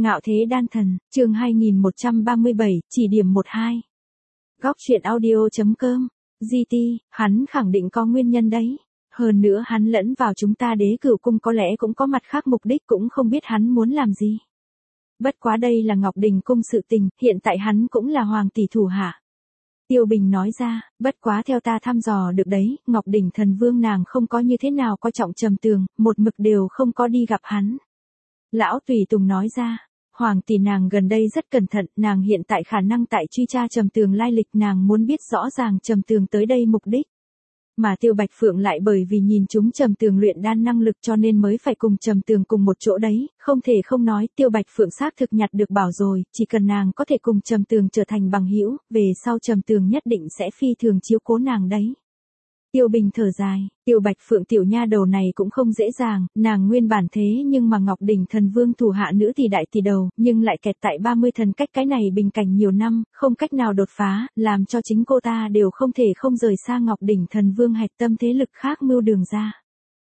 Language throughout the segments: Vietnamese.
Ngạo thế đan thần, chương 2137, chỉ điểm 12. Góc truyện audio.com, GT, hắn khẳng định có nguyên nhân đấy. Hơn nữa hắn lẫn vào chúng ta Đế Cửu cung có lẽ cũng có mặt khác mục đích, cũng không biết hắn muốn làm gì. Bất quá đây là Ngọc Đình cung sự tình, hiện tại hắn cũng là hoàng tỷ thủ hạ. Tiêu Bình nói ra, bất quá theo ta thăm dò được đấy, Ngọc Đỉnh thần vương nàng không có như thế nào coi trọng Trầm Tường, một mực đều không có đi gặp hắn. Lão Tùy Tùng nói ra, hoàng tỷ nàng gần đây rất cẩn thận, nàng hiện tại khả năng tại truy tra Trầm Tường lai lịch, nàng muốn biết rõ ràng Trầm Tường tới đây mục đích. Mà Tiêu Bạch Phượng lại bởi vì nhìn chúng Trầm Tường luyện đan năng lực cho nên mới phải cùng Trầm Tường cùng một chỗ đấy, không thể không nói Tiêu Bạch Phượng xác thực nhặt được bảo rồi, chỉ cần nàng có thể cùng Trầm Tường trở thành bằng hữu, về sau Trầm Tường nhất định sẽ phi thường chiếu cố nàng đấy. Tiêu Bình thở dài, Tiêu Bạch Phượng tiểu nha đầu này cũng không dễ dàng, nàng nguyên bản thế nhưng mà Ngọc Đỉnh thần vương thủ hạ nữ thì đại tỷ đầu, nhưng lại kẹt tại 30 thần cách cái này bình cảnh nhiều năm, không cách nào đột phá, làm cho chính cô ta đều không thể không rời xa Ngọc Đỉnh thần vương hạch tâm thế lực khác mưu đường ra.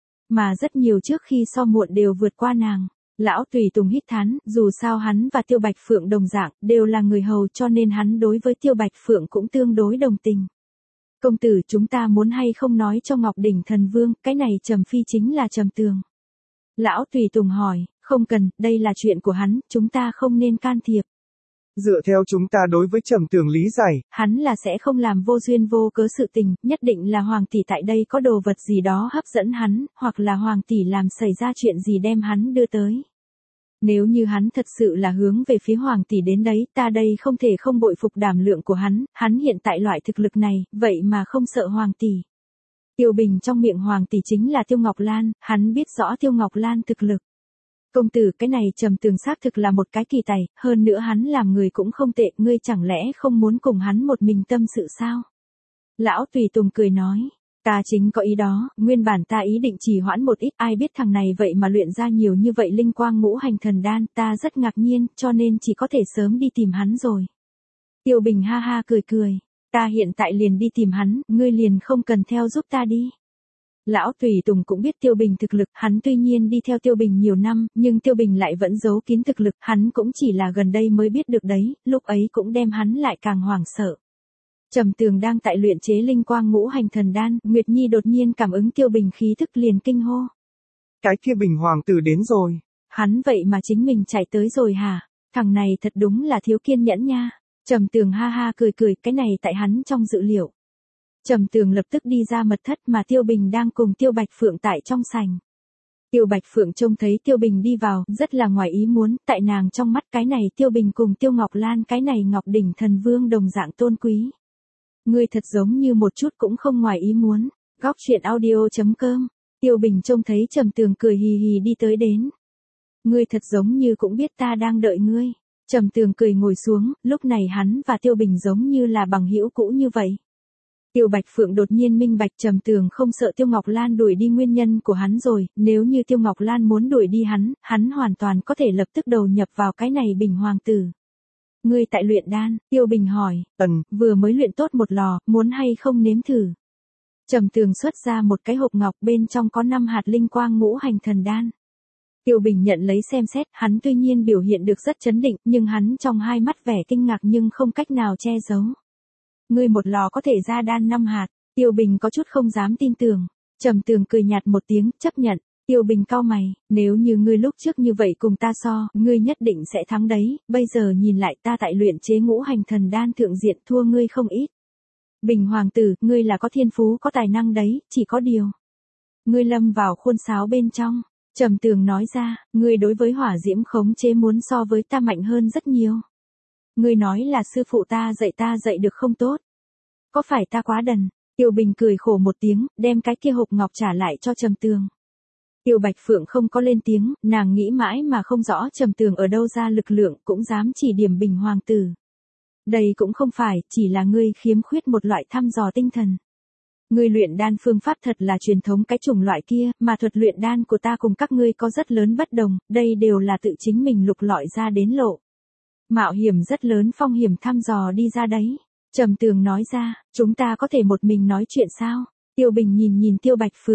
Mà rất nhiều trước khi so muộn đều vượt qua nàng. Lão Tùy Tùng hít thán, dù sao hắn và Tiêu Bạch Phượng đồng dạng, đều là người hầu cho nên hắn đối với Tiêu Bạch Phượng cũng tương đối đồng tình. Công tử, chúng ta muốn hay không nói cho Ngọc Đỉnh thần vương, cái này Trầm Phi chính là Trầm Tường. Lão Tùy Tùng hỏi, không cần, đây là chuyện của hắn, chúng ta không nên can thiệp. Dựa theo chúng ta đối với Trầm Tường lý giải, hắn là sẽ không làm vô duyên vô cớ sự tình, nhất định là hoàng tỷ tại đây có đồ vật gì đó hấp dẫn hắn, hoặc là hoàng tỷ làm xảy ra chuyện gì đem hắn đưa tới. Nếu như hắn thật sự là hướng về phía hoàng tỷ đến đấy, ta đây không thể không bội phục đảm lượng của hắn hiện tại loại thực lực này, vậy mà không sợ hoàng tỷ. Tiêu Bình trong miệng hoàng tỷ chính là Tiêu Ngọc Lan, hắn biết rõ Tiêu Ngọc Lan thực lực. Công tử, cái này Trầm Tường xác thực là một cái kỳ tài, hơn nữa hắn làm người cũng không tệ, ngươi chẳng lẽ không muốn cùng hắn một mình tâm sự sao? Lão Tùy Tùng cười nói. Ta chính có ý đó, nguyên bản ta ý định trì hoãn một ít, ai biết thằng này vậy mà luyện ra nhiều như vậy linh quang ngũ hành thần đan, ta rất ngạc nhiên, cho nên chỉ có thể sớm đi tìm hắn rồi. Tiêu Bình ha ha cười cười, ta hiện tại liền đi tìm hắn, ngươi liền không cần theo giúp ta đi. Lão Tùy Tùng cũng biết Tiêu Bình thực lực, hắn tuy nhiên đi theo Tiêu Bình nhiều năm, nhưng Tiêu Bình lại vẫn giấu kín thực lực, hắn cũng chỉ là gần đây mới biết được đấy, lúc ấy cũng đem hắn lại càng hoảng sợ. Trầm Tường đang tại luyện chế linh quang ngũ hành thần đan, Nguyệt Nhi đột nhiên cảm ứng Tiêu Bình khí thức liền kinh hô. Cái kia Bình hoàng tử đến rồi. Hắn vậy mà chính mình chạy tới rồi hả? Thằng này thật đúng là thiếu kiên nhẫn nha. Trầm Tường ha ha cười cười, cái này tại hắn trong dự liệu. Trầm Tường lập tức đi ra mật thất mà Tiêu Bình đang cùng Tiêu Bạch Phượng tại trong sảnh. Tiêu Bạch Phượng trông thấy Tiêu Bình đi vào, rất là ngoài ý muốn, tại nàng trong mắt cái này Tiêu Bình cùng Tiêu Ngọc Lan cái này Ngọc Đỉnh thần vương đồng dạng tôn quý. Ngươi thật giống như một chút cũng không ngoài ý muốn. Góc truyện audio.com, Tiêu Bình trông thấy Trầm Tường cười hì hì đi tới đến. Ngươi thật giống như cũng biết ta đang đợi ngươi. Trầm Tường cười ngồi xuống, lúc này hắn và Tiêu Bình giống như là bằng hữu cũ như vậy. Tiêu Bạch Phượng đột nhiên minh bạch Trầm Tường không sợ Tiêu Ngọc Lan đuổi đi nguyên nhân của hắn rồi, nếu như Tiêu Ngọc Lan muốn đuổi đi hắn hoàn toàn có thể lập tức đầu nhập vào cái này Bình hoàng tử. Ngươi tại luyện đan, Tiêu Bình hỏi, vừa mới luyện tốt một lò, muốn hay không nếm thử. Trầm Tường xuất ra một cái hộp ngọc bên trong có 5 hạt linh quang ngũ hành thần đan. Tiêu Bình nhận lấy xem xét, hắn tuy nhiên biểu hiện được rất chấn định, nhưng hắn trong hai mắt vẻ kinh ngạc nhưng không cách nào che giấu. Ngươi một lò có thể ra đan 5 hạt, Tiêu Bình có chút không dám tin tưởng. Trầm Tường cười nhạt một tiếng, chấp nhận. Tiêu Bình cau mày, nếu như ngươi lúc trước như vậy cùng ta so, ngươi nhất định sẽ thắng đấy, bây giờ nhìn lại ta tại luyện chế ngũ hành thần đan thượng diện thua ngươi không ít. Bình hoàng tử, ngươi là có thiên phú có tài năng đấy, chỉ có điều. Ngươi lâm vào khuôn sáo bên trong. Trầm Tường nói ra, ngươi đối với hỏa diễm khống chế muốn so với ta mạnh hơn rất nhiều. Ngươi nói là sư phụ ta dạy được không tốt. Có phải ta quá đần? Tiêu Bình cười khổ một tiếng, đem cái kia hộp ngọc trả lại cho Trầm Tường. Tiêu Bạch Phượng không có lên tiếng, nàng nghĩ mãi mà không rõ Trầm Tường ở đâu ra lực lượng cũng dám chỉ điểm Bình hoàng tử. Đây cũng không phải, chỉ là ngươi khiếm khuyết một loại thăm dò tinh thần. Ngươi luyện đan phương pháp thật là truyền thống cái chủng loại kia, mà thuật luyện đan của ta cùng các ngươi có rất lớn bất đồng, đây đều là tự chính mình lục lọi ra đến lộ. Mạo hiểm rất lớn, phong hiểm thăm dò đi ra đấy. Trầm Tường nói ra, chúng ta có thể một mình nói chuyện sao? Tiêu Bình nhìn Tiêu Bạch Phượng.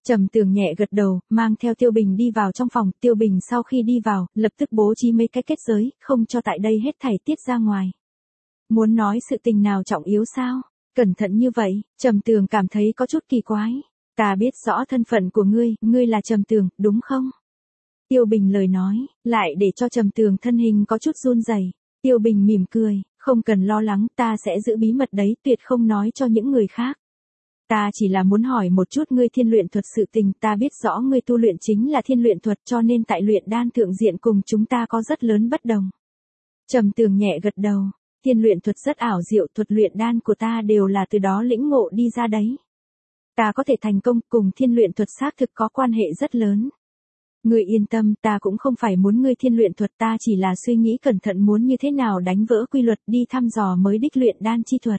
Trầm Tường nhẹ gật đầu, mang theo Tiêu Bình đi vào trong phòng. Tiêu Bình sau khi đi vào, lập tức bố trí mấy cái kết giới, không cho tại đây hết thảy tiết ra ngoài. Muốn nói sự tình nào trọng yếu sao? Cẩn thận như vậy, Trầm Tường cảm thấy có chút kỳ quái. Ta biết rõ thân phận của ngươi là Trầm Tường, đúng không? Tiêu Bình lời nói, lại để cho Trầm Tường thân hình có chút run rẩy. Tiêu Bình mỉm cười, không cần lo lắng, ta sẽ giữ bí mật đấy, tuyệt không nói cho những người khác. Ta chỉ là muốn hỏi một chút ngươi thiên luyện thuật sự tình, ta biết rõ ngươi tu luyện chính là thiên luyện thuật cho nên tại luyện đan thượng diện cùng chúng ta có rất lớn bất đồng. Trầm Tường nhẹ gật đầu, thiên luyện thuật rất ảo diệu, thuật luyện đan của ta đều là từ đó lĩnh ngộ đi ra đấy. Ta có thể thành công cùng thiên luyện thuật xác thực có quan hệ rất lớn. Ngươi yên tâm, ta cũng không phải muốn ngươi thiên luyện thuật, ta chỉ là suy nghĩ cẩn thận muốn như thế nào đánh vỡ quy luật đi thăm dò mới đích luyện đan chi thuật.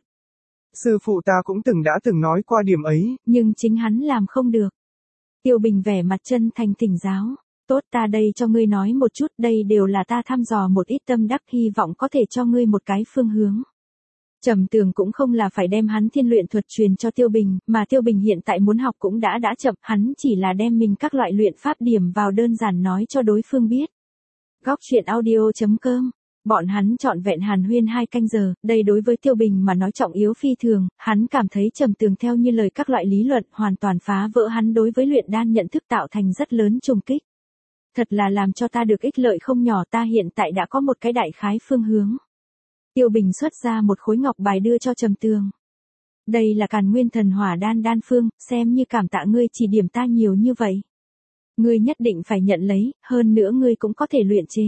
Sư phụ ta cũng đã từng nói qua điểm ấy. Nhưng chính hắn làm không được. Tiêu Bình vẻ mặt chân thành thỉnh giáo. Tốt, ta đây cho ngươi nói một chút, đây đều là ta thăm dò một ít tâm đắc, hy vọng có thể cho ngươi một cái phương hướng. Trầm Tường cũng không là phải đem hắn thiên luyện thuật truyền cho Tiêu Bình, mà Tiêu Bình hiện tại muốn học cũng đã chậm, hắn chỉ là đem mình các loại luyện pháp điểm vào đơn giản nói cho đối phương biết. Góc truyện audio.com. Bọn hắn trọn vẹn hàn huyên 2 canh giờ, đây đối với Tiêu Bình mà nói trọng yếu phi thường, hắn cảm thấy Trầm Tường theo như lời các loại lý luận hoàn toàn phá vỡ hắn đối với luyện đan nhận thức, tạo thành rất lớn trùng kích. Thật là làm cho ta được ích lợi không nhỏ, ta hiện tại đã có một cái đại khái phương hướng. Tiêu Bình xuất ra một khối ngọc bài đưa cho Trầm Tường. Đây là Càn Nguyên Thần Hỏa đan đan phương, xem như cảm tạ ngươi chỉ điểm ta nhiều như vậy. Ngươi nhất định phải nhận lấy, hơn nữa ngươi cũng có thể luyện chế.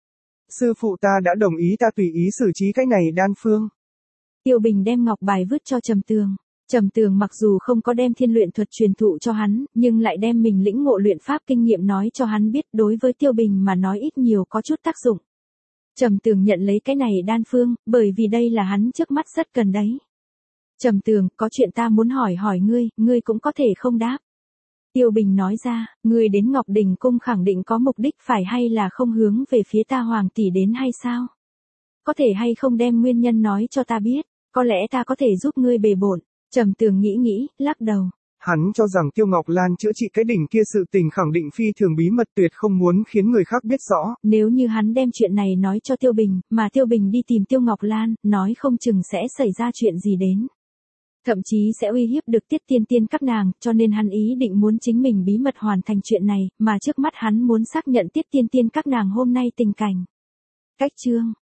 Sư phụ ta đã đồng ý, ta tùy ý xử trí cái này đan phương. Tiêu Bình đem ngọc bài vứt cho Trầm Tường. Trầm Tường mặc dù không có đem thiên luyện thuật truyền thụ cho hắn, nhưng lại đem mình lĩnh ngộ luyện pháp kinh nghiệm nói cho hắn biết, đối với Tiêu Bình mà nói ít nhiều có chút tác dụng. Trầm Tường nhận lấy cái này đan phương, bởi vì đây là hắn trước mắt rất cần đấy. Trầm Tường, có chuyện ta muốn hỏi ngươi cũng có thể không đáp. Tiêu Bình nói ra, ngươi đến Ngọc Đỉnh Cung khẳng định có mục đích phải hay là không hướng về phía ta Hoàng tỷ đến hay sao? Có thể hay không đem nguyên nhân nói cho ta biết, có lẽ ta có thể giúp ngươi bề bộn. Trầm Tường nghĩ, lắc đầu. Hắn cho rằng Tiêu Ngọc Lan chữa trị cái đỉnh kia sự tình khẳng định phi thường bí mật, tuyệt không muốn khiến người khác biết rõ. Nếu như hắn đem chuyện này nói cho Tiêu Bình, mà Tiêu Bình đi tìm Tiêu Ngọc Lan, nói không chừng sẽ xảy ra chuyện gì đến. Thậm chí sẽ uy hiếp được Tiết Tiên Tiên các nàng, cho nên hắn ý định muốn chính mình bí mật hoàn thành chuyện này, mà trước mắt hắn muốn xác nhận Tiết Tiên Tiên các nàng hôm nay tình cảnh. Cách chương